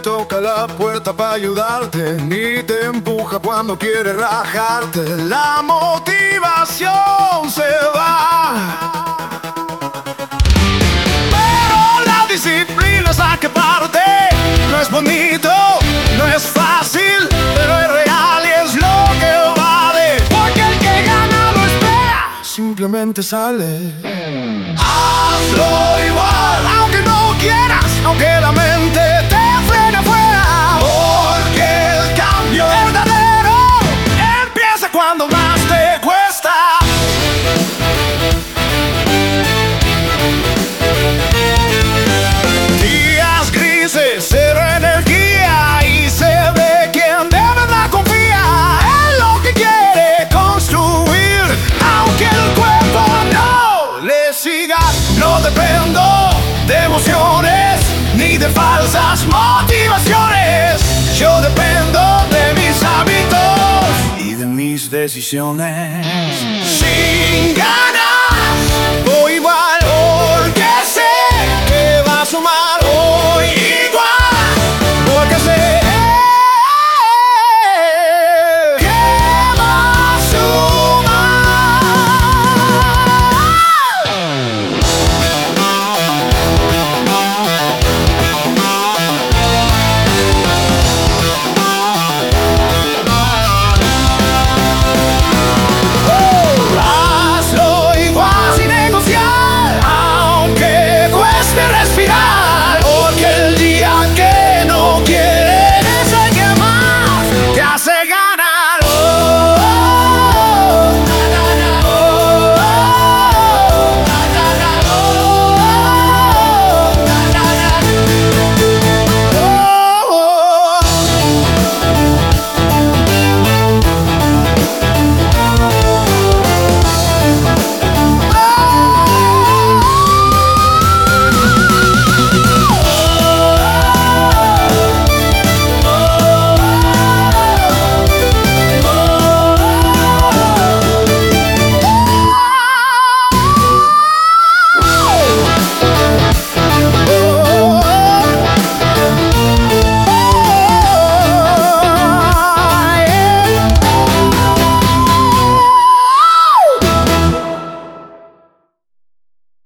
toca la puerta para ayudarte, ni te empuja cuando quiere rajarte. La motivación se va, pero la disciplina es la que parte. No es bonito, no es fácil, pero es real y es lo que vale. Porque el que gana lo espera, simplemente sale. Hazlo igual, aunque no quieras, aunque la mente te frene afuera. Porque el cambio verdadero empieza cuando más te cuesta. Días grises, cero energía, y se ve quien de verdad confía en lo que quiere construir, aunque el cuerpo no le siga. No dependo de emociones ni de falsas motivaciones. Yo dependo de mis hábitos y de mis decisiones. Sin ganas voy